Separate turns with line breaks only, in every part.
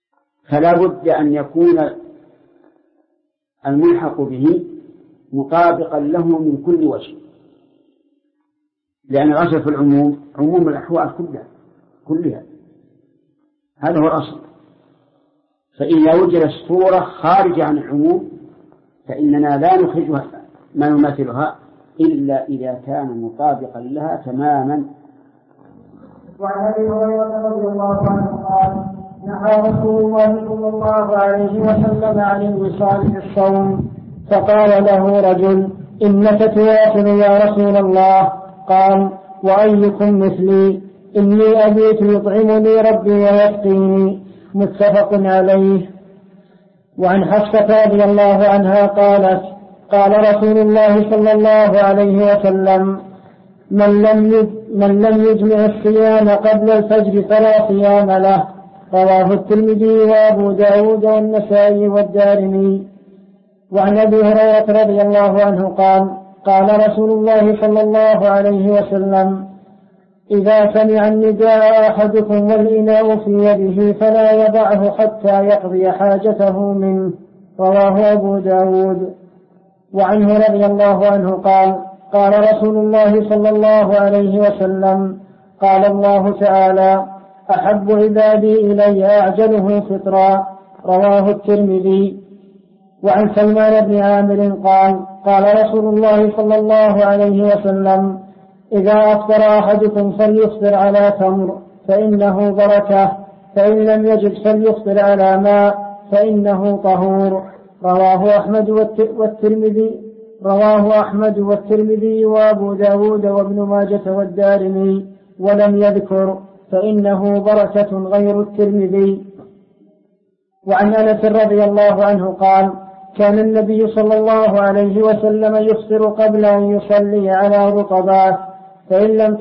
فلا بد أن يكون الملحق به مطابقا له من كل وجه، لأن الأصل في العموم عموم الأحوال كلها، هذا هو الأصل. فإذا وجدت صورة خارجة عن العموم فإننا لا نخرجها ما يماثلها إلا إذا كان مطابقا لها تماما.
وعن أبي هريرة رضي الله عنه قال: نهى رسول الله صلى الله عليه وسلم عن الوصال في الصوم، فقال له رجل: إنك تواصل يا رسول الله. قال: وأيكم مثلي؟ إني أبيت يطعمني ربي ويسقيني. متفق عليه. وعن حفصة رضي الله عنها قالت: قال رسول الله صلى الله عليه وسلم: من لم يجمع الصيام قبل الفجر فلا صيام له. رواه الترمذي وأبو داود والنسائي والدارمي. وعن أبي هريرة رضي الله عنه قال: قال رسول الله صلى الله عليه وسلم: إذا سمع النداء أحدكم والإناء في يده فلا يضعه حتى يقضي حاجته منه. رواه أبو داود. وعنه رضي الله عنه قال: قال رسول الله صلى الله عليه وسلم: قال الله تعالى: أحب عبادي إلي أعجله فطرا. رواه الترمذي. وعن سلمان بن عامر قال: قال رسول الله صلى الله عليه وسلم: إذا أفطر أحدكم فليفطر على تمر فإنه بركة، فإن لم يجد فليفطر على ماء فإنه طهور. رواه أحمد والترمذي وأبو داود وابن ماجة والدارمي، ولم يذكر فإنه بركة غير الترمذي. وعن أنس رضي الله عنه قال: كان النبي صلى الله عليه وسلم يفطر قبل أن يصلي على رطبات، فإن لم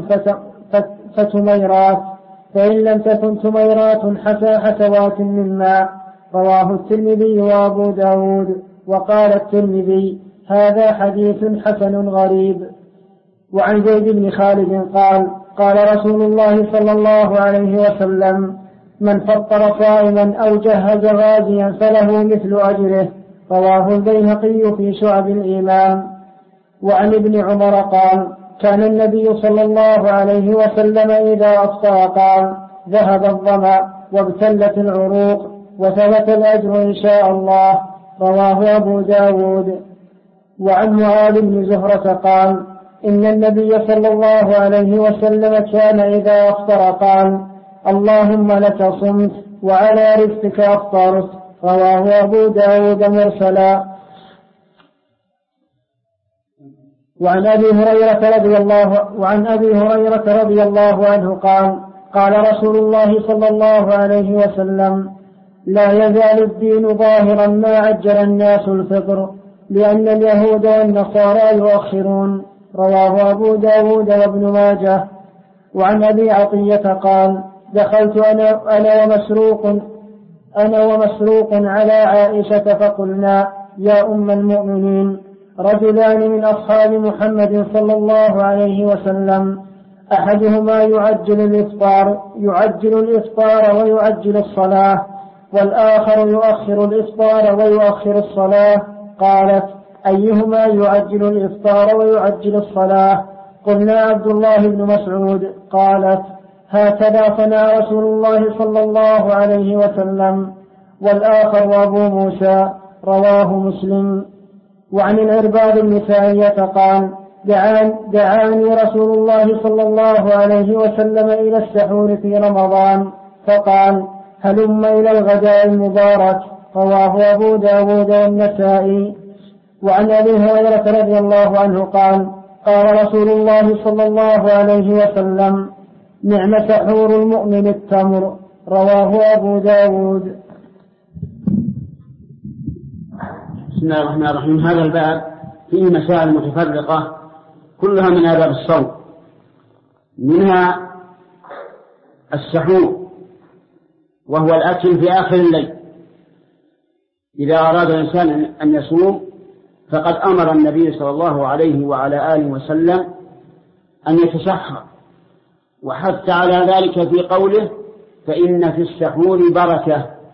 تكن تميرات حسوات من ماء. رواه الترمذي وأبو داود. وقال الترمذي: هذا حديث حسن غريب. وعن زيد بن خالد قال: قال رسول الله صلى الله عليه وسلم: من فطر صائما أو جهز غازيا فله مثل أجره. رواه البيهقي في شعب الإيمان. وعن ابن عمر قال: كان النبي صلى الله عليه وسلم إذا أفطر قال: ذهب الظمأ وابتلت العروق وثبت الأجر إن شاء الله. رواه أبو داود. وعن معاذ بن زهرة قال: إن النبي صلى الله عليه وسلم كان إذا أفطر قال: اللهم لك صمت وعلى رزقك أفطرت. رواه أبو داود مرسلا. وعن أبي هريرة رضي الله عنه قال: قال رسول الله صلى الله عليه وسلم: لا يزال الدين ظاهرا ما عجل الناس الفطر، لأن اليهود والنصارى يؤخرون. رواه أبو داود وابن ماجه. وعن أبي عطية قال: دخلت أنا ومسروق على عائشة فقلنا: يا أم المؤمنين، رجلان من أصحاب محمد صلى الله عليه وسلم، أحدهما يعجل الإفطار ويعجل الصلاة، والآخر يؤخر الإفطار ويؤخر الصلاة. قالت: أيهما يعجل الإفطار ويعجل الصلاة؟ قلنا: عبد الله بن مسعود. قالت: هكذا صنع رسول الله صلى الله عليه وسلم. والآخر أبو موسى. رواه مسلم. وعن العرباض بن سارية قال: دعاني رسول الله صلى الله عليه وسلم إلى السحور في رمضان، فقال: هلم إلى الغداء المبارك. رواه أبو داود والنسائي. وعن أبي هريرة رضي الله عنه قال: قال رسول الله صلى الله عليه وسلم: نعم سحور المؤمن التمر. رواه أبو داود.
بسم الله الرحمن الرحيم. هذا الباب فيه مسائل متفرقة كلها من آداب الصوم، منها السحور وهو الأكل في آخر الليل. إذا أراد الإنسان أن يصوم فقد أمر النبي صلى الله عليه وعلى آله وسلم أن يتسحر، وحث على ذلك في قوله: فإن في السحور بركة،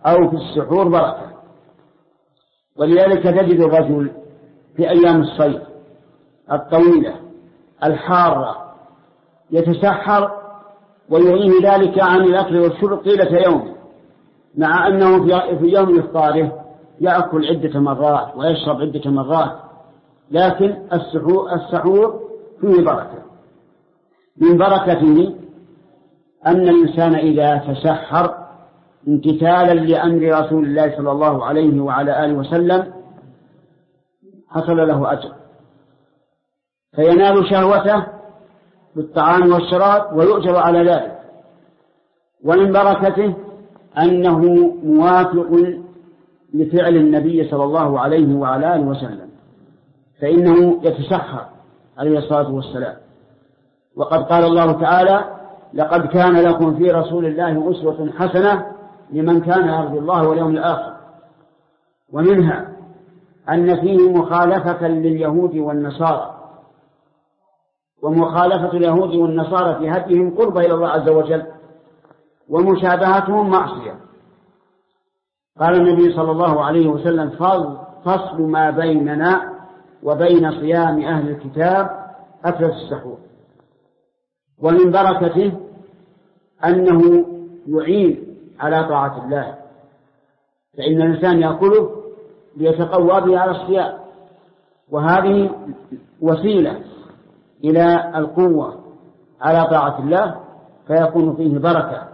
أو في السحور بركة. ولذلك تجد الرجل في أيام الصيف الطويلة الحارة يتسحر ويغنيه ذلك عن الأكل والشرب طيلة يوم، مع أنه في يوم إفطاره يأكل عدة مرات ويشرب عدة مرات، لكن السحور فيه بركة. من بركته أن الإنسان إذا تسحر امتثالا لأمر رسول الله صلى الله عليه وعلى آله وسلم حصل له أجر، فينال شهوته بالطعام والشراب ويؤجر على ذلك. ومن بركته أنه موافق لفعل النبي صلى الله عليه وعلى آله وسلم، فإنه يتسحر عليه الصلاة والسلام. وقد قال الله تعالى: لقد كان لكم في رسول الله أسوة حسنة لمن كان يرجو الله واليوم الآخر. ومنها أن فيه مخالفة لليهود والنصارى، ومخالفة اليهود والنصارى في هديهم قرب إلى الله عز وجل، ومشابهتهم معصية. قال النبي صلى الله عليه وسلم: فصل ما بيننا وبين صيام أهل الكتاب أكلة السحور. ومن بركته أنه يعين على طاعة الله، فإن الإنسان يأكله ليتقوى به على الصيام، وهذه وسيلة إلى القوة على طاعة الله، فيكون فيه بركة.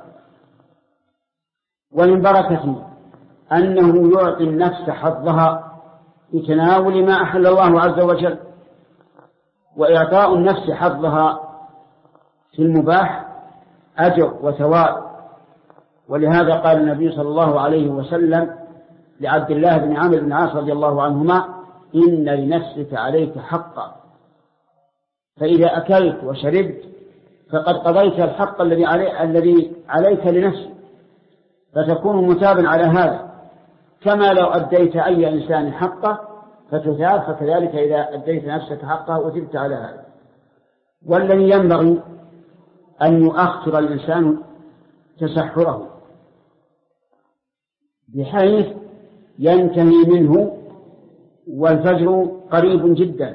ومن بركته أنه يعطي النفس حظها بتناول ما أحل الله عز وجل، وإعطاء النفس حظها في المباح أجر وثواب. ولهذا قال النبي صلى الله عليه وسلم لعبد الله بن عمرو بن العاص رضي الله عنهما: إن لنفسك عليك حقا، فإذا أكلت وشربت فقد قضيت الحق الذي عليك لنفسك، فتكون مثابا على هذا، كما لو أديت أي إنسان حقه فتثاب، فكذلك إذا أديت نفسك حقه وثبت على هذا. والذي ينبغي أن يؤخر الإنسان تسحره بحيث ينتهي منه والفجر قريب جدا،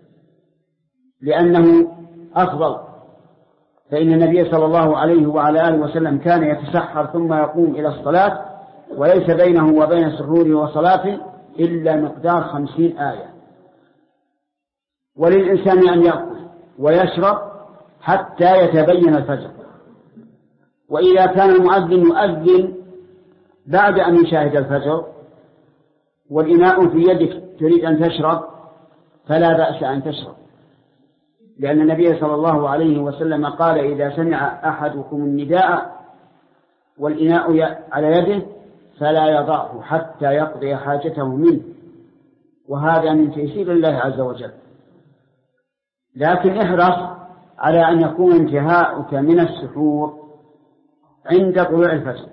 لأنه أفضل. فإن النبي صلى الله عليه وعلى آله وسلم كان يتسحر ثم يقوم إلى الصلاة، وليس بينه وبين سحوره وصلاته إلا مقدار 50 آية. وللإنسان أن يأكل ويشرب حتى يتبين الفجر. وإذا كان المؤذن يؤذن بعد أن يشاهد الفجر والإناء في يدك تريد أن تشرب، فلا بأس أن تشرب، لأن النبي صلى الله عليه وسلم قال: إذا سمع أحدكم النداء والإناء على يده فلا يضعه حتى يقضي حاجته منه، وهذا من تيسير الله عز وجل. لكن احرص على أن يكون انتهاؤك من السحور عند طلوع الفجر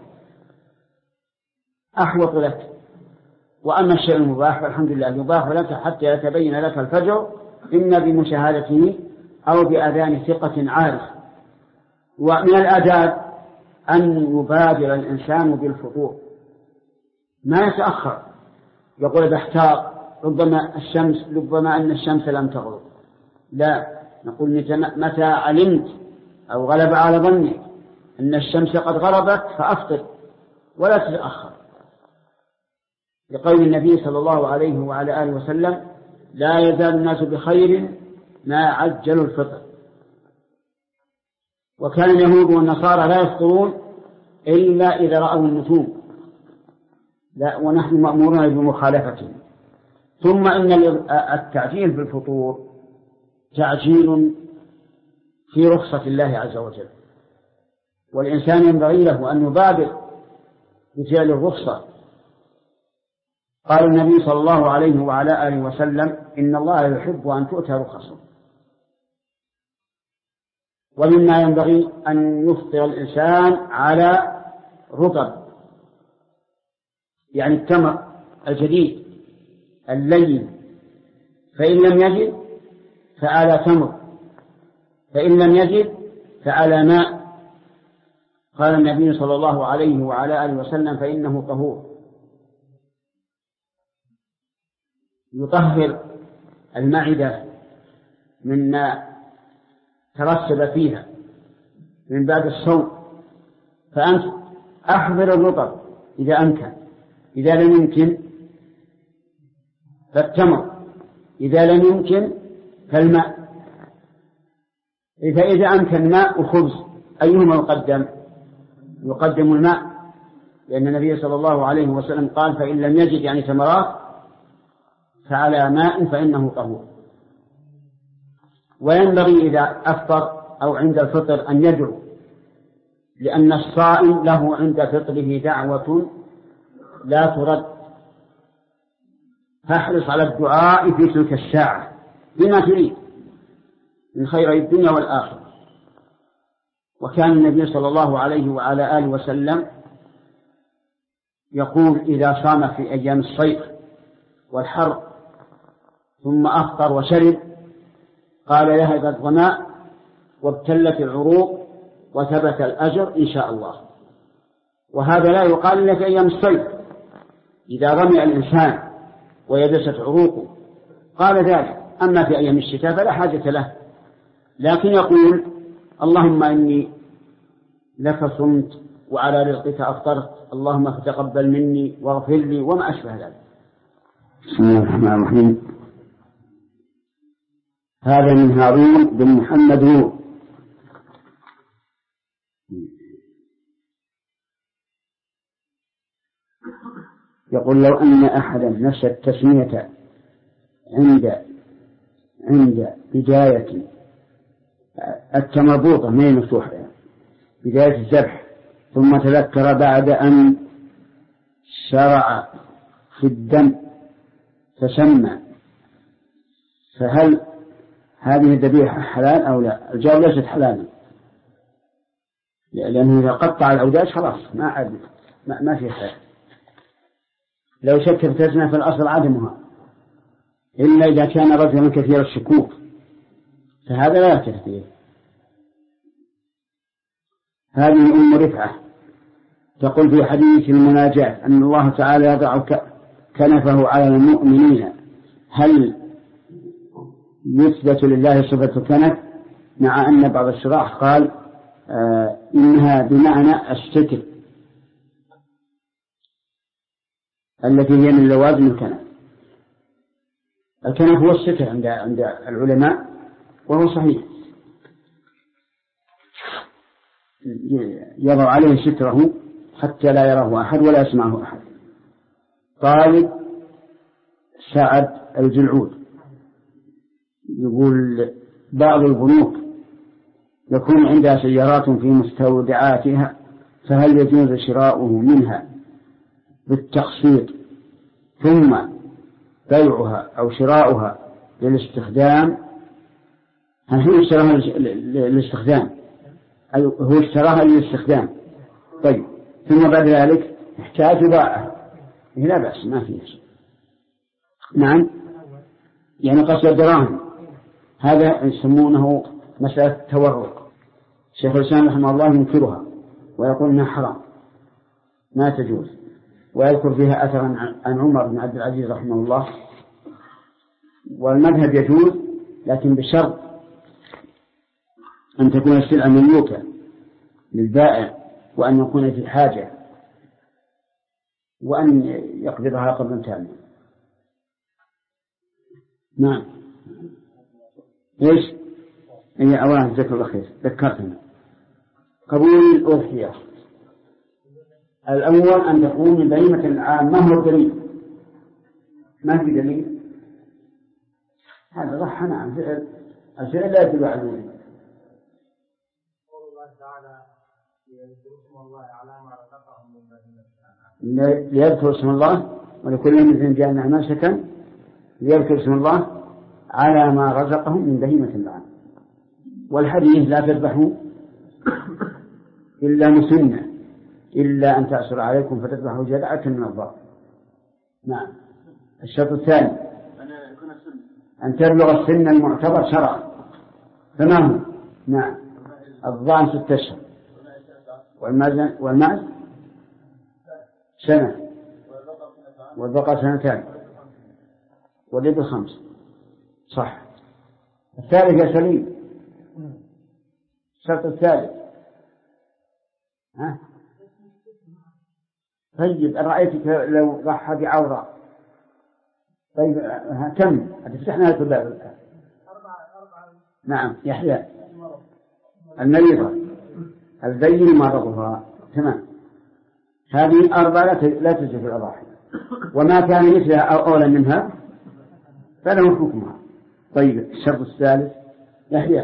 أحوط لك. وأما الشيء المباح فالحمد لله يباح لك حتى يتبين لك الفجر، إما بمشاهدته أو بأذان ثقة عارف. ومن الآداب أن يبادر الإنسان بالفطور، ما يتأخر يقول بحتار ربما أن الشمس لم تغرب، لا، نقول متى علمت أو غلب على ظنك أن الشمس قد غربت فأفطر ولا تتأخر، لقول النبي صلى الله عليه وعلى آله وسلم: لا يزال الناس بخير ما عجلوا الفطر. وكان اليهود والنصارى لا يفطرون إلا إذا رأوا النجوم، لا، ونحن مأمورون بمخالفتهم. ثم إن التعجيل بالفطور تعجيل في رخصة الله عز وجل، والإنسان ينبغي له أن يبادر بفعل الرخصة. قال النبي صلى الله عليه وعلى آله وسلم: إن الله يحب أن تؤتى رخصه. ومما ينبغي أن يفطر الإنسان على رطب، يعني التمر الجديد اللين، فإن لم يجد فعلى تمر، فإن لم يجد فعلى ماء، قال النبي صلى الله عليه وعلى آله وسلم فإنه طهور، يطهر المعدة مما ترسب فيها من بعد الصوم. فأنت أحضر الرطب إذا أمكن، إذا لم يمكن فالتمر، إذا لم يمكن فالماء. فإذا أمكن ماء وخبز أيهما يقدم؟ يقدم الماء، لأن النبي صلى الله عليه وسلم قال فإن لم يجد يعني ثمرات فعلى ماء فإنه طهور. وينبغي إذا أفطر أو عند الفطر أن يدعو، لأن الصائم له عند فطره دعوة لا ترد، فاحرص على الدعاء في تلك الساعة بما تريد من خير الدنيا والآخرة. وكان النبي صلى الله عليه وعلى آله وسلم يقول إذا صام في أيام الصيف والحر ثم أفطر وشرب قال ذهب الظماء وابتلت العروق وثبت الأجر إن شاء الله. وهذا لا يقال إلا في أيام الصيف، إذا رمي الإنسان ويبست عروقه قال ذلك. أما في أيام الشتاء فلا حاجة له، لكن يقول اللهم إني لك صمت وعلى رزقك أفطرت، اللهم فتقبل مني واغفر لي وما أشبه ذلك.
بسم الله الرحمن الرحيم. هذا من هارون بن محمد نور. يقول لو أن أحدا نسى التسمية عند بداية التمربوطة من مفتوحة بداية الذبح، ثم تذكر بعد أن شرع في الدم فسمى، فهل هذه الذبيحة حلال أو لا؟ الجواب ليست حلالا، لأنه إذا قطع الأوداج خلاص ما في حال. لو شك في التسمية فالأصل عدمها، إلا إذا كان رجلا كثير الشكوك فهذا لا تهديه. هذه أم رفعة تقول في حديث المناجاة أن الله تعالى يضع كنفه على المؤمنين، هل يثبت لله صفة الكنف؟ مع أن بعض الشراح قال إنها بمعنى الستر التي هي من لوازم الكنف. الكنف هو الستر عند العلماء، وهو صحيح، يضع عليه ستره حتى لا يراه أحد ولا يسمعه أحد. طالب سعد الجلعود يقول بعض البنوك يكون عندها سيارات في مستودعاتها، فهل يجوز شراؤه منها بالتقسيط ثم بيعها أو شراؤها للاستخدام؟ هل اشتراها للاستخدام؟ أي هو اشتراها للاستخدام، طيب ثم بعد ذلك احتاج باعه، لا بأس ما فيه. نعم، يعني قصد الدراهم، هذا يسمونه مسألة تورق. شيخ الإسلام رحمه الله ينكرها ويقول إنها حرام ما تجوز، ويذكر فيها أثرا عن عمر بن عبد العزيز رحمه الله. والمذهب يجوز لكن بشرط أن تكون السلعة مملوكة للبائع، وأن يكون في حاجة، وأن يقبضها قبضا تاما. نعم. إيش؟ إني أولا ذكر الأخير ذكرتنا قبول الأضحية. الأول أن تكون من بهيمة الأنعام. ما هو الدليل؟ ما في دليل. هذا ضحى. نعم، الفعل لا يدل على ذلك.
قول الله تعالى ليذكروا اسم الله على ما رزقهم من بهيمة الأنعام.
ليذكروا اسم الله ولكل مثل جعلنا منسكا ليذكروا اسم الله على ما رزقهم من بهيمة الأنعام. والحديث لا تذبحوا إلا مسنة إلا أن تأسر عليكم فتذبحوا جذعة من الضأن. نعم. الشرط الثاني أن تبلغ السن المعتبر شرعا. فما هو؟ نعم، الضأن 6 أشهر.
والمعز سنة والبقر سنتان والإبل 5. صح. الثالث يا سليم، الشرط الثالث. ها؟ طيب رأيتك لو ضحى بعورة. طيب كم هتفتحنا الباب؟ 4. نعم يحيى. المريضة البين مرضها. تمام. هذه 4 لا تجزي في الأضاحي، وما كان مثلها أو أولا منها فله حكمها. طيب الشرط الثالث يحيى.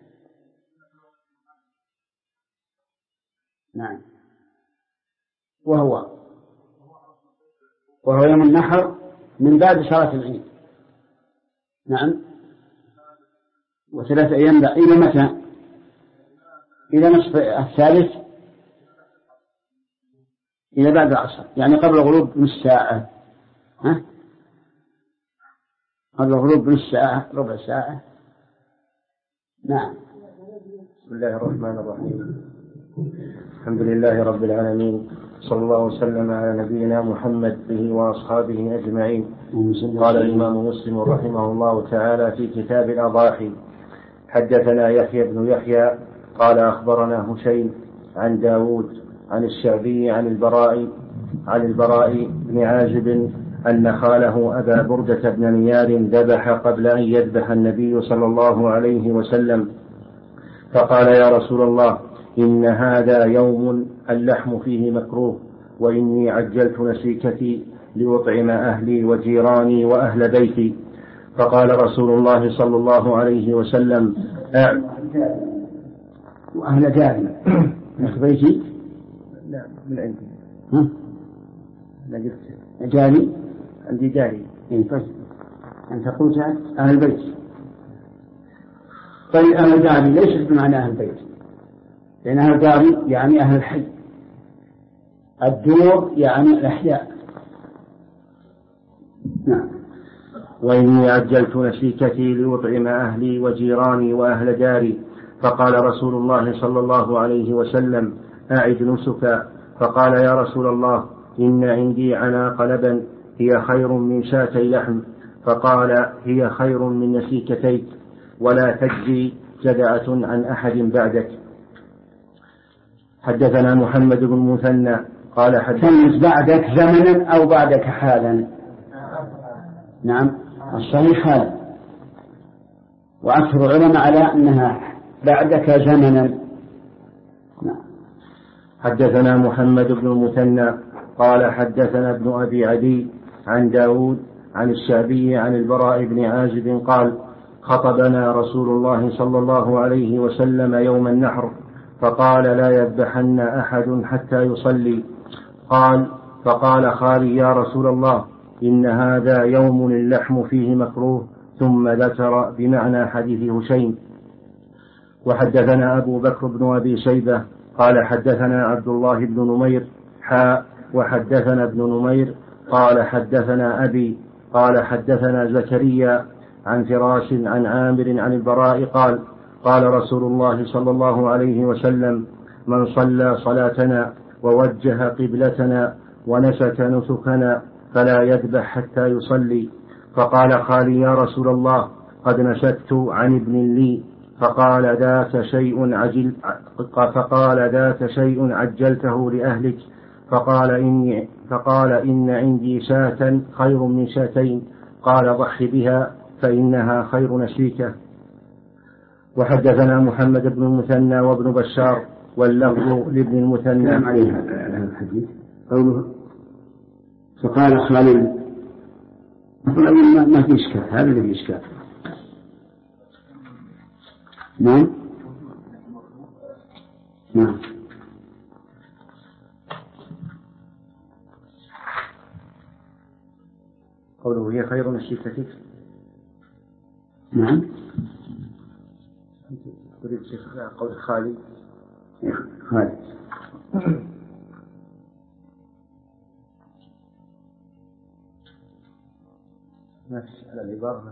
نعم. وهو يوم النحر من بعد صلاة العيد. نعم. و3 أيام إلى متى؟ إلى نصف الثالث، إلى بعد العصر، يعني قبل غروب نصف ساعة. ها؟ قبل غروب نصف ساعة، ربع ساعة. نعم.
بسم الله الرحمن الرحيم. الحمد لله رب العالمين، صلى الله وسلم على نبينا محمد به وأصحابه أجمعين. قال الإمام مسلم رحمه الله تعالى في كتاب الأضاحي: حدثنا يحيى بن يحيى قال أخبرنا هشيم عن داود عن الشعبي عن البراء بن عازب أن خاله أبا بردة بن نيار ذبح قبل أن يذبح النبي صلى الله عليه وسلم، فقال: يا رسول الله، إن هذا يوم اللحم فيه مكروه، وإني عجلت نسيكتي لأطعم أهلي وجيراني وأهل بيتي. فقال رسول الله صلى الله عليه وسلم:
وأهل داري أهل بيتي.
لا من عندي.
أنا قلت جاري،
عندي داري.
طيب أنت قلت أهل البيت. طيب أهل داري ليس بمعنى أهل البيت، لأن أهل داري يعني أهل الحي، الدور يعني الأحياء. نعم.
وإني عجلت نسيكتي لأطعم أهلي وجيراني وأهل داري. فقال رسول الله صلى الله عليه وسلم: أعد نسكا. فقال: يا رسول الله، إن عندي عناق لبن هي خير من شاتي لحم. فقال: هي خير من نسيكتيك، ولا تجزي جدعة عن أحد بعدك. حدثنا محمد بن مثنى قال
حدثنا بعدك زمنا أو بعدك حالا. نعم الصحيح حالا، وأكثر العلماء على أنها بعدك زمنا.
نعم. حدثنا محمد بن المثنى قال حدثنا ابن أبي عدي عن داود عن الشعبي عن البراء بن عازب قال: خطبنا رسول الله صلى الله عليه وسلم يوم النحر، فقال: لا يذبحن أحد حتى يصلي. فقال خالي: يا رسول الله، إن هذا يوم اللحم فيه مكروه. ثم ذكر بمعنى حديث هشيم. وحدثنا أبو بكر بن أبي شيبة قال حدثنا عبد الله بن نمير وحدثنا ابن نمير قال حدثنا أبي قال حدثنا زكريا عن فراش عن عامر عن البراء قال رسول الله صلى الله عليه وسلم: من صلى صلاتنا ووجه قبلتنا ونسك نسكنا فلا يذبح حتى يصلي. فقال خالي: يا رسول الله، قد نسكت عن ابن لي. فقال: ذاك شيء عجلته لأهلك. فقال: إن عندي شاة خير من شاتين. قال: ضح بها فإنها خير نسيكة. وحدثنا محمد بن المثنى وابن بشار واللفظ لابن المثنى.
عليها الحديث قوله فقال خالد ما في إشكال، هذا الذي إشكال. نعم.
قوله هي خير نسيكتك.
نعم.
تريد قول خالد. ما في على العبارة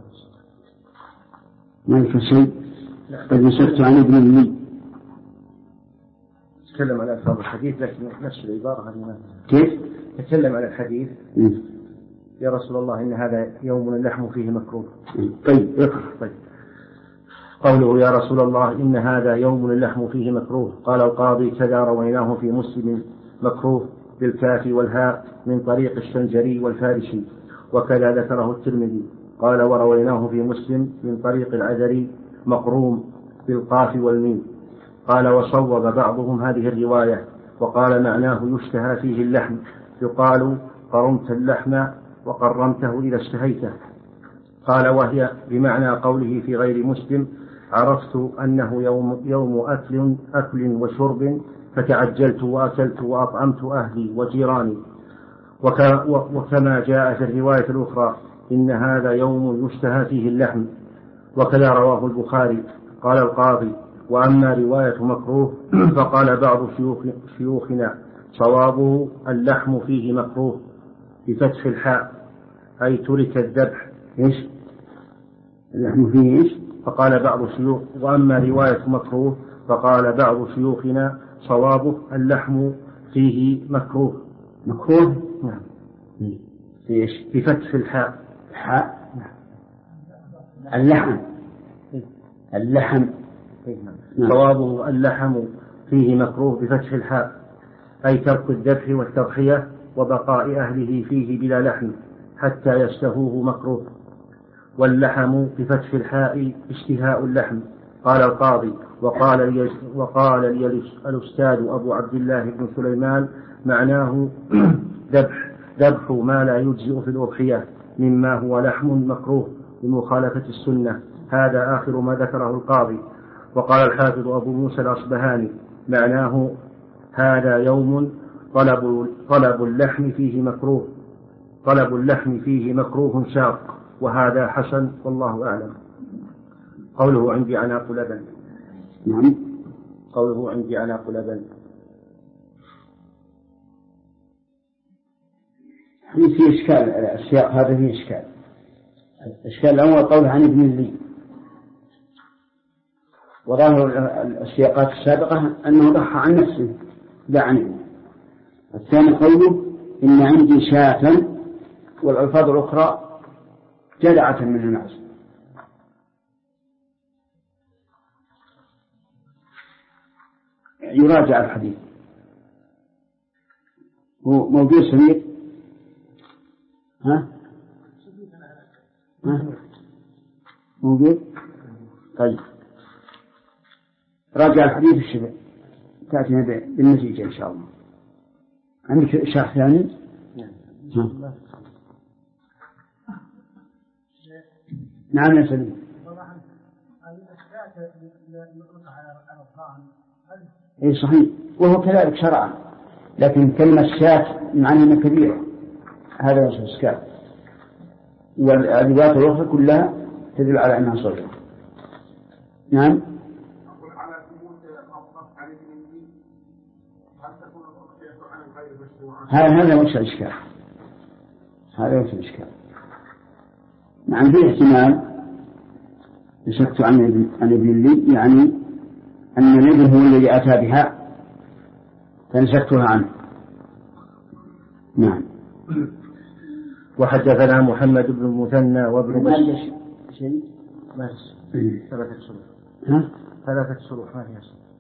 ما في شيء. قد نسكت عن ابن لي.
تكلم على ألفاظ الحديث لكن نفس العبارة هذه
كيف؟
تكلم على الحديث يا رسول الله إن هذا يوم اللحم فيه مكروه.
طيب.
قوله يا رسول الله إن هذا يوم اللحم فيه مكروه، قال القاضي كذا رويناه في مسلم مكروه بالكاف والهاء من طريق الشنجري والفارسي، وكذا ذكره الترمذي. قال ورويناه في مسلم من طريق العذري مقروم بالقاف والميم. قال وصوب بعضهم هذه الرواية وقال معناه يشتهى فيه اللحم، يقال قرمت اللحم وقرمته إذا اشتهيته. قال وهي بمعنى قوله في غير مسلم عرفت أنه يوم أكل وشرب فتعجلت وأكلت وأطعمت أهلي وجيراني. وكما جاء في الرواية الأخرى إن هذا يوم يشتهى فيه اللحم، وكذا رواه البخاري. قال القاضي وأما رواية مكروه فقال بعض شيوخنا صوابه اللحم فيه مكروه بفتح الحاء أي ترك الذبح.
إيش اللحم فيه إيش؟
فقال بعض الشيوخ وأما رواية مكروه فقال بعض شيوخنا صوابه اللحم فيه مكروه.
مكروه؟
نعم.
إيش؟
بفتح الحاء.
الحاء؟ اللحم. اللحم.
صوابه اللحم فيه مكروه بفتح الحاء أي ترك الذبح والتضحية وبقاء أهله فيه بلا لحم حتى يشتهوه مكروه. واللحم بفتح الحاء اشتهاء اللحم. قال القاضي وقال لي الأستاذ أبو عبد الله بن سليمان معناه ذبح ما لا يجزئ في الأضحية مما هو لحم مكروه بمخالفة السنة. هذا آخر ما ذكره القاضي. وقال الحافظ أبو موسى الأصبهاني معناه هذا يوم طلب اللحم فيه مكروه شاق، وهذا حسن والله أعلم. قوله عندي عناق لبن.
نعم.
قوله عندي عناق لبن
في إشكال السياق هذا فيه إشكال. الإشكال الأول قوله عن ابن لي، وظاهر السياقات السابقة أنه ضحى عن نفسه لا عن ابنه. الثاني قوله إن عندي شاة، والألفاظ الأخرى جدعة من الناس. يراجع الحديث. هو موجود سمير؟ ها؟ موجود؟ طيب راجع الحديث الشبه تأتينا بالنتيجة إن شاء الله. عندك شرح ثاني؟ نعم يا سليم. اي صحيح، وهو كذلك شرعا، لكن كلمة شاة معناها كبيرة، هذا هو الإشكال. والأدوات الأخرى كلها تدل على أنها صغيرة. نعم. هذا وش الإشكال؟ هذا وش الإشكال؟ نعم فيه احتمال نسكت عن ابن لي، يعني أن الابن هو الذي أتى بها فنسكتها عنه. نعم.
وحدثنا محمد بن المثنى وابن بشار.
شيء
ما ثلاثة شروح. ثلاثة شروح ما هي.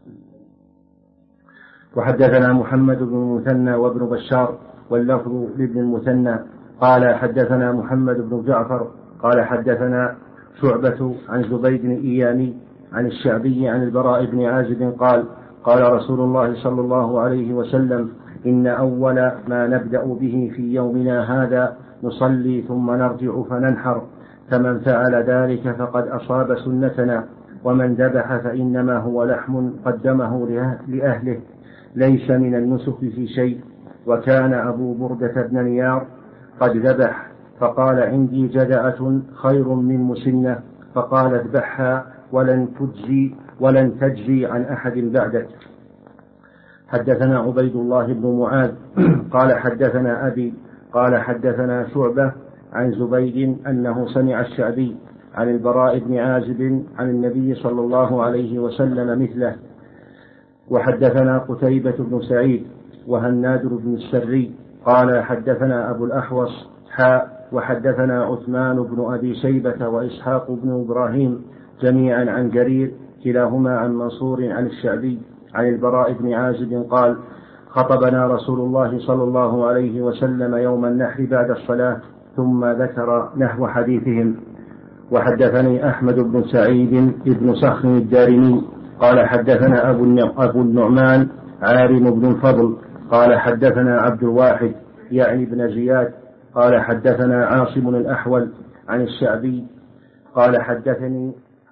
وحدثنا محمد بن المثنى وابن بشار واللفظ لابن المثنى قال حدثنا محمد بن جعفر قال حدثنا شعبة عن زبيد الإيامي عن الشعبي عن البراء بن عازب قال قال رسول الله صلى الله عليه وسلم إن أول ما نبدأ به في يومنا هذا نصلي ثم نرجع فننحر، فمن فعل ذلك فقد أصاب سنتنا، ومن ذبح فإنما هو لحم قدمه لأهله ليس من النسك في شيء. وكان أبو بردة بن نيار قد ذبح فقال عندي جدعة خير من مسنة، فقال اذبحها ولن تجزي عن أحد بعدك. حدثنا عبيد الله بن معاذ قال حدثنا أبي قال حدثنا شعبة عن زبيد أنه سمع الشعبي عن البراء بن عازب عن النبي صلى الله عليه وسلم مثله. وحدثنا قتيبة بن سعيد وهناد بن السري قال حدثنا أبو الأحوص وحدثنا عثمان بن أبي شيبة وإسحاق بن إبراهيم جميعا عن جرير كلاهما عن منصور عن الشعبي عن البراء بن عازب قال خطبنا رسول الله صلى الله عليه وسلم يوم النحر بعد الصلاة ثم ذكر نحو حديثهم. وحدثني أحمد بن سعيد بن صخر الدارمي قال حدثنا أبو النعمان عارم بن الفضل قال حدثنا عبد الواحد يعني بن زياد قال حدثنا عاصم الأحول عن الشعبي قال حدثني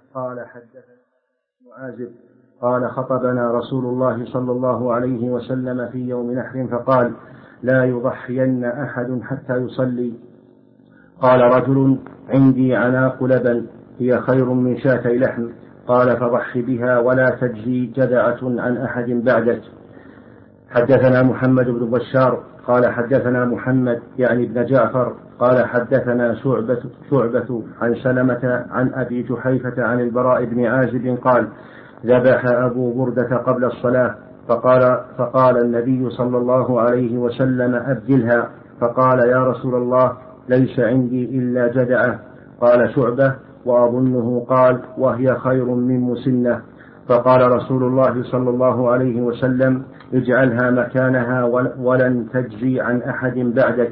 معازب قال خطبنا رسول الله صلى الله عليه وسلم في يوم نحر فقال لا يضحين أحد حتى يصلي. قال رجل عندي عناق لبن هي خير من شاتي لحم قال فضح بها ولا تجزي جذعة عن أحد بعدك. حدثنا محمد بن بشار قال حدثنا محمد يعني ابن جعفر قال حدثنا شعبة عن سلمة عن أبي جحيفة عن البراء بن عازب قال ذبح أبو بردة قبل الصلاة فقال النبي صلى الله عليه وسلم أبدلها فقال يا رسول الله ليس عندي إلا جدعة. قال شعبة وأظنه قال وهي خير من مسنة. فقال رسول الله صلى الله عليه وسلم اجعلها مكانها ولن تجزي عن أحد بعدك.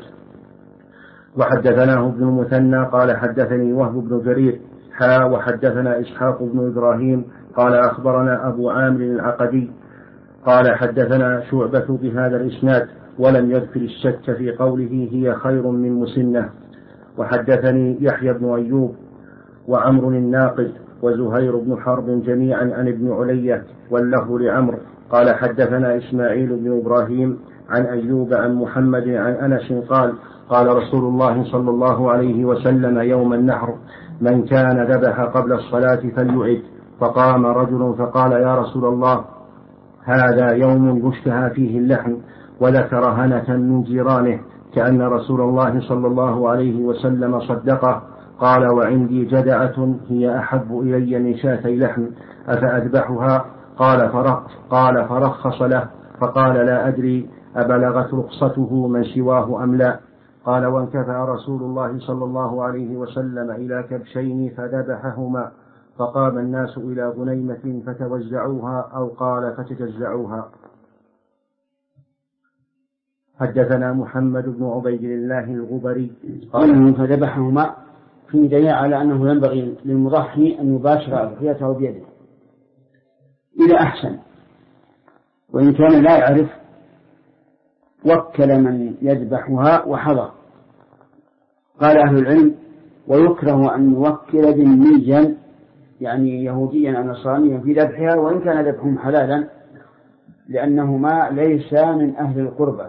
وحدثناه ابن المثنى قال حدثني وهب بن جرير وحدثنا إسحاق بن إبراهيم قال أخبرنا أبو عامر العقدي قال حدثنا شعبة بهذا الإسناد ولم يذكر الشك في قوله هي خير من مسنة. وحدثني يحيى بن أيوب وعمر الناقد وزهير بن حرب جميعا عن ابن علية واللفظ لعمر قال حدثنا إسماعيل بن إبراهيم عن أيوب عن محمد عن أنس قال رسول الله صلى الله عليه وسلم يوم النحر من كان ذبح قبل الصلاة فليعد. فقام رجل فقال يا رسول الله هذا يوم يشتهى فيه اللحم وذكر هنة من جيرانه كأن رسول الله صلى الله عليه وسلم صدقه. قال وعندي جدعة هي أحب إلي من شاتي لحم أفأذبحها؟ قال فرخص له فقال لا أدري أبلغت رخصته من سواه أم لا. قال وانكفأ رسول الله صلى الله عليه وسلم إلى كبشين فذبحهما فقام الناس إلى غنيمة فتوزعوها أو قال فتجزعوها. حدثنا محمد بن عبيد الله الغبري
قال فذبحهما في دليل على أنه ينبغي للمضحي أن يباشر أضحيته بيده إلى أحسن، وإن كان لا يعرف وكل من يذبحها وحضر. قال أهل العلم ويكره أن يوكل ذميا يعني يهوديا أو نصرانيا في ذبحها وإن كان ذبحهم حلالا لأنهما ليسا من أهل القربة.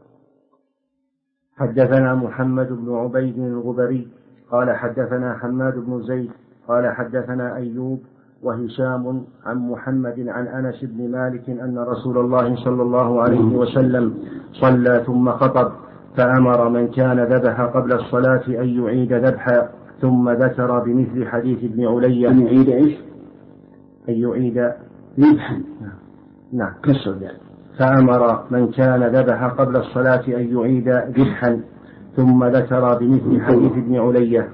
حدثنا محمد بن عبيد الغبري قال حدثنا حماد بن زيد قال حدثنا أيوب وهشام عن محمد عن أنس بن مالك أن رسول الله صلى الله عليه وسلم صلى ثم خطب فأمر من كان ذبح قبل الصلاة أن يعيد ذبحا ثم ذكر بمثل حديث ابن علي
أن يعيد إيش؟
أن يعيد
ذبحا.
نعم
كسر ذلك.
فأمر من كان ذبح قبل الصلاة أن يعيد ذبحا ثم ذكر بمثل حديث ابن علي.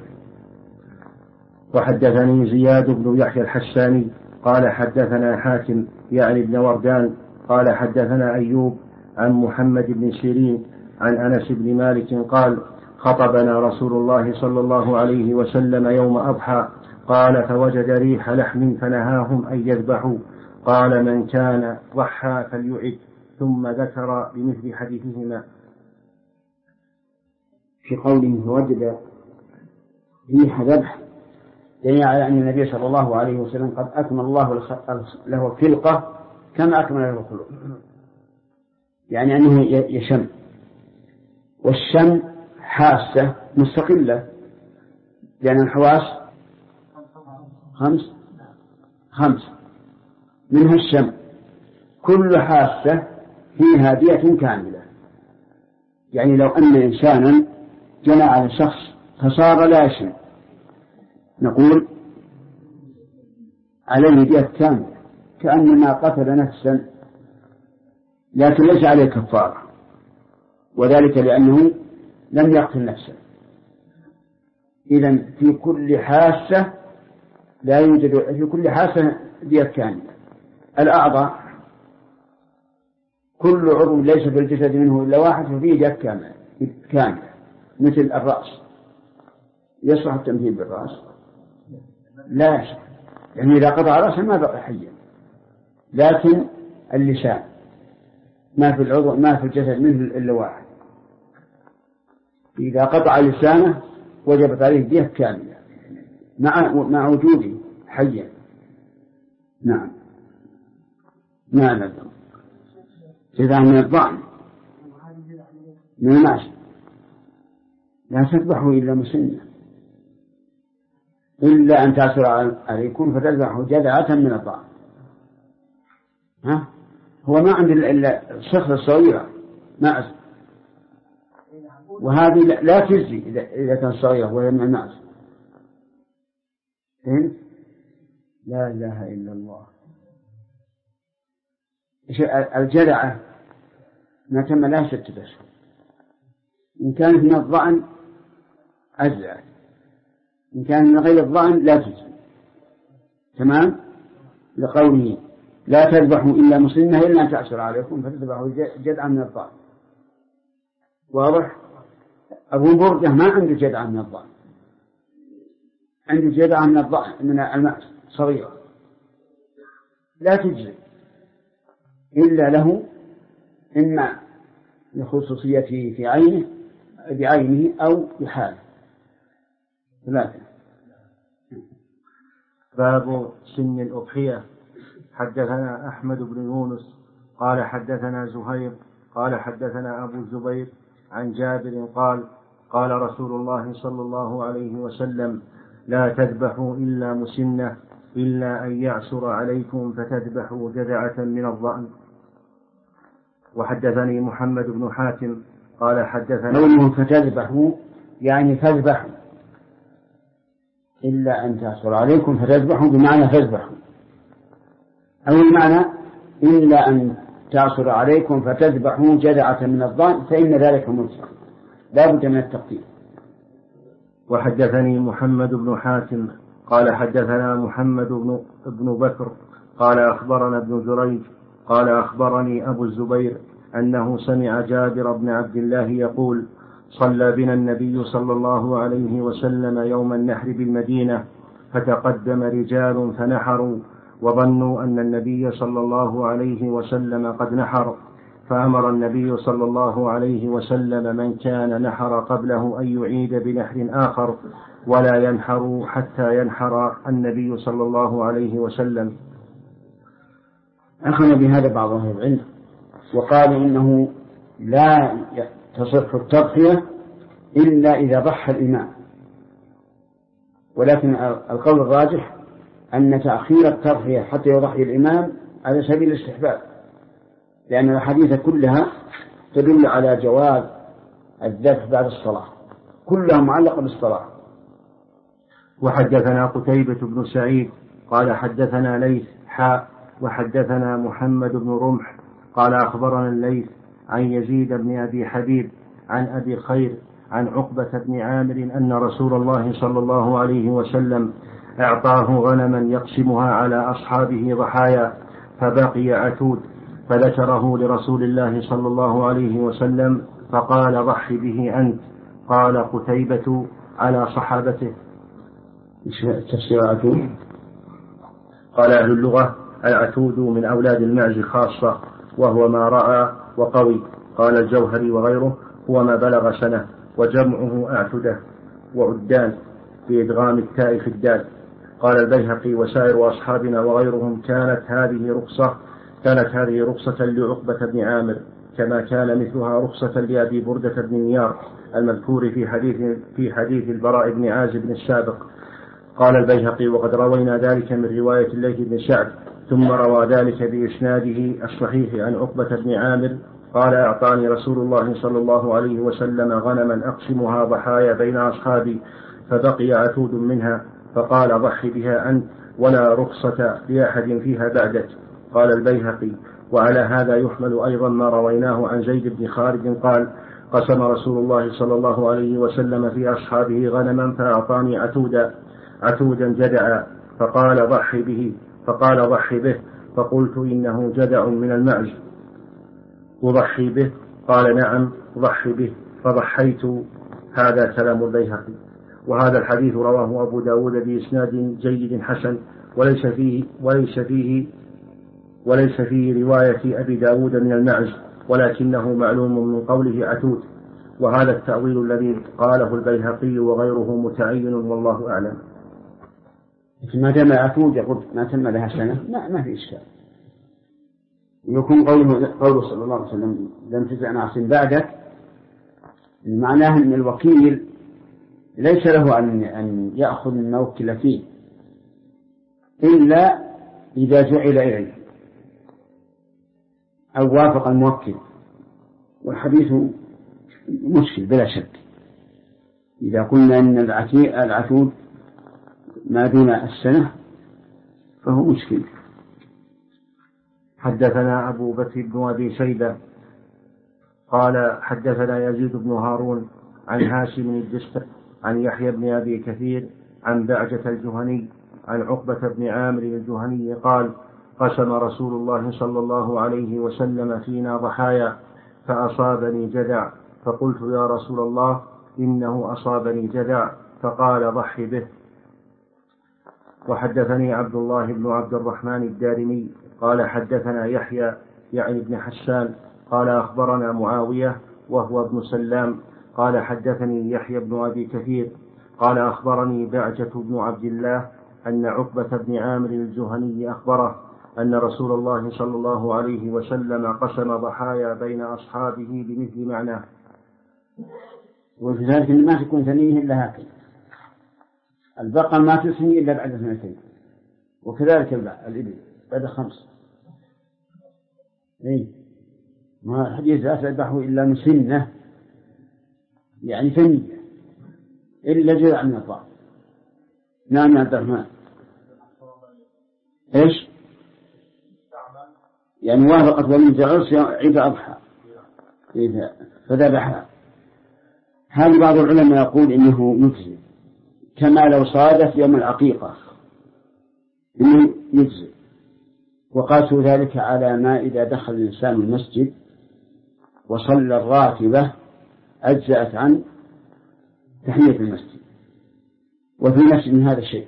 وحدثني زياد بن يحيى الحساني قال حدثنا حاتم يعني ابن وردان قال حدثنا أيوب عن محمد بن سيرين عن أنس بن مالك قال خطبنا رسول الله صلى الله عليه وسلم يوم أضحى قال فوجد ريح لحم فنهاهم أن يذبحوا قال من كان ضحى فليعد ثم ذكر بمثل حديثهما.
في قوله فوجد ريح ذبح دليل على أن النبي صلى الله عليه وسلم قد أكمل الله له خلقة كما أكمل له الخلق، يعني أنه يشم، والشم حاسة مستقلة لأن الحواس خمس منها الشم، كل حاسة فيها بيئة كاملة. يعني لو أن إنسانا جنى على شخص فصار لا يشم نقول عليه بيئة كاملة كأنما قتل نفسا
لكن ليس عليه كفارة، وذلك لأنه لم يقتل نفسه. إذن في كل حاسة لا يوجد، في كل حاسة دية كاملة. الأعضاء كل عضو ليس في الجسد منه إلا واحد ففيه دية كاملة، مثل الرأس. يصلح التمثيل بالرأس؟ لا يصلح، يعني إذا قطع رأسه ما بقى حيا. لكن اللسان ما في العضو ما في الجسد منه إلا واحد، إذا قطع لسانه وجبت عليه دية كاملة مع وجوده حيا. نعم. إذا من الضأن من المعز لا تذبحوا إلا مسنة، إلا أن تعثر عليكم فتذبحوا جذعة من الضأن. هو ما عند إلا الصخرة الصغيرة معز، وهذه لا تجزي إذا كانت صغيرة وهي من المعز. لا إله إلا الله. الجذعة ما تم لها 6 أشهر، إن كانت من الضأن أجزأت، إن كان من غير الضأن لا تجزي. تمام؟ لقوله لا تذبحوا إلا مسنة إلا أن تعثر عليكم فتذبحوا جذعا من الضأن. واضح؟ أبو بردة ما عنده جذعا من الضأن، عنده جذعا من الضأن من المعز صغيرة لا تجزي إلا له، إما لخصوصيته في عينه بعينه أو بحاله. 3.
باب سن الأضحية. حدثنا أحمد بن يونس قال حدثنا زهير قال حدثنا أبو الزبير عن جابر قال قال رسول الله صلى الله عليه وسلم لا تذبحوا إلا مسنة إلا أن يعسر عليكم فتذبحوا جذعة من الضأن. وحدثني محمد بن حاتم قال حدثنا
قوله فتذبحوا يعني فاذبحوا، إلا أن تعسر عليكم فتذبحوا بمعنى فاذبحوا، أو المعنى إلا أن تعسر عليكم فتذبحوا جذعة من الضأن فإن ذلك ملزم، لا بد من التقدير.
وحدثني محمد بن حاتم قال حدثنا محمد بن بكر قال أخبرنا ابن جريج قال أخبرني أبو الزبير أنه سمع جابر بن عبد الله يقول صلى بنا النبي صلى الله عليه وسلم يوم النحر بالمدينة فتقدم رجال فنحروا وظنوا أن النبي صلى الله عليه وسلم قد نحر، فأمر النبي صلى الله عليه وسلم من كان نحر قبله أن يعيد بنحر آخر ولا ينحر حتى ينحر النبي صلى الله عليه وسلم.
أخذ بهذا بعض أهل العلم وقال إنه لا تصح التضحية إلا إذا ضحى الإمام، ولكن القول الراجح أن تأخير التضحية حتى يضحي الإمام على سبيل الاستحباب، لأن الحديث كلها تدل على جواز الذبح بعد الصلاة، كلها معلقة بالصلاة.
وحدثنا قتيبة بن سعيد قال حدثنا ليث وحدثنا محمد بن رمح قال أخبرنا الليث عن يزيد بن أبي حبيب عن أبي خير عن عقبة بن عامر أن رسول الله صلى الله عليه وسلم أعطاه غنما يقسمها على أصحابه ضحايا فبقي عتود، فذكره لرسول الله صلى الله عليه وسلم فقال ضح به أنت. قال قتيبة على صحابته.
تفسير عتود؟
قال أهل اللغة العتود من أولاد المعز خاصة وهو ما رأى وقوي. قال الجوهري وغيره هو ما بلغ سنة، وجمعه أعتدة وعدان بإدغام التاء في الدال. قال البيهقي وسائر أصحابنا وغيرهم كانت هذه رخصة لعقبة بن عامر كما كان مثلها رخصة لأبي بردة بن نيار المذكور في حديث البراء بن عازب السابق. قال البيهقي وقد روينا ذلك من رواية الليث بن سعد ثم روى ذلك بإسناده الصحيح عن عقبة بن عامر قال أعطاني رسول الله صلى الله عليه وسلم غنما أقسمها ضحايا بين أصحابي فبقي عتود منها فقال ضحي بها أنت ولا رخصة لأحد فيها بعدك. قال البيهقي وعلى هذا يحمل أيضا ما رويناه عن زيد بن خالد قال: قسم رسول الله صلى الله عليه وسلم في أصحابه غنما فأعطاني عتودا جدعا فقال ضحي به، فقلت إنه جدع من المعز أضحي به؟ قال نعم ضحي به، فضحيت. هذا كلام البيهقي. وهذا الحديث رواه أبو داود بإسناد جيد حسن، وليس فيه رواية أبي داود من المعز، ولكنه معلوم من قوله عتود، وهذا التأويل الذي قاله البيهقي وغيره متعين والله أعلم.
ما دام عتود يقول ما تم لها سنة ما في إشكال. يكون قوله صلى الله عليه وسلم لم تزع نعس بعدك، معناه أن الوكيل ليس له أن يأخذ ما وكل فيه إلا إذا جعل إليه أو وافق الموكل، والحديث مشكل بلا شك. إذا قلنا أن العتود ما دون السنة فهو مشكل.
حدثنا أبو بكر بن أبي شيبة قال حدثنا يزيد بن هارون عن هاشم الدستوائي عن يحيى بن أبي كثير عن بعجة الجهني عن عقبة بن عامر الجهني قال: قسم رسول الله صلى الله عليه وسلم فينا ضحايا فأصابني جذع، فقلت يا رسول الله إنه أصابني جذع، فقال ضحي به. وحدثني عبد الله بن عبد الرحمن الدارمي قال حدثنا يحيى يعني بن حسان قال أخبرنا معاوية وهو ابن سلام قال حدثني يحيى بن أبي كثير قال أخبرني بعجة بن عبد الله أن عقبة بن عامر الجهني أخبره أن رسول الله صلى الله عليه وسلم قسم ضحايا بين أصحابه بمثل معناه.
وفي ذلك ما تكون ثنيه إلا هكذا، البقر ما تثني إلا بعد 2، وكذلك الإبل بعد 5. ما الحديث لا تذبحه إلا مسنة، يعني ثنية إلا جزء من الطعام. نعم يا عبد الرحمن. إيش؟ يعني وافقت وليمة عرس عيد أضحى فذبحها. هذا بعض العلماء يقول إنه يجزي، كما لو صادف يوم العقيقة إنه يجزي، وقاسوا ذلك على ما إذا دخل الإنسان المسجد وصلى الراتبة أجزأت عن تحية المسجد، وفي نفس من هذا الشيء.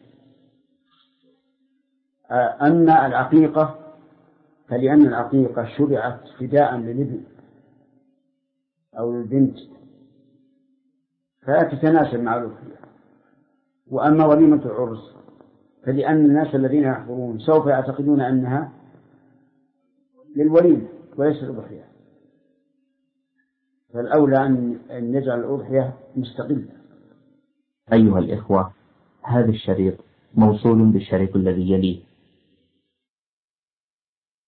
أما العقيقة فلأن العقيقة شرعت فداء للابن أو للبنت فلا تتناسب مع الأضحية. وأما وليمة العرس فلأن الناس الذين يحضرون سوف يعتقدون أنها للوليمة وليس الأضحية، فالأولى أن نجعل الأضحية مستقلة.
أيها الإخوة، هذا الشريط موصول بالشريط الذي يليه،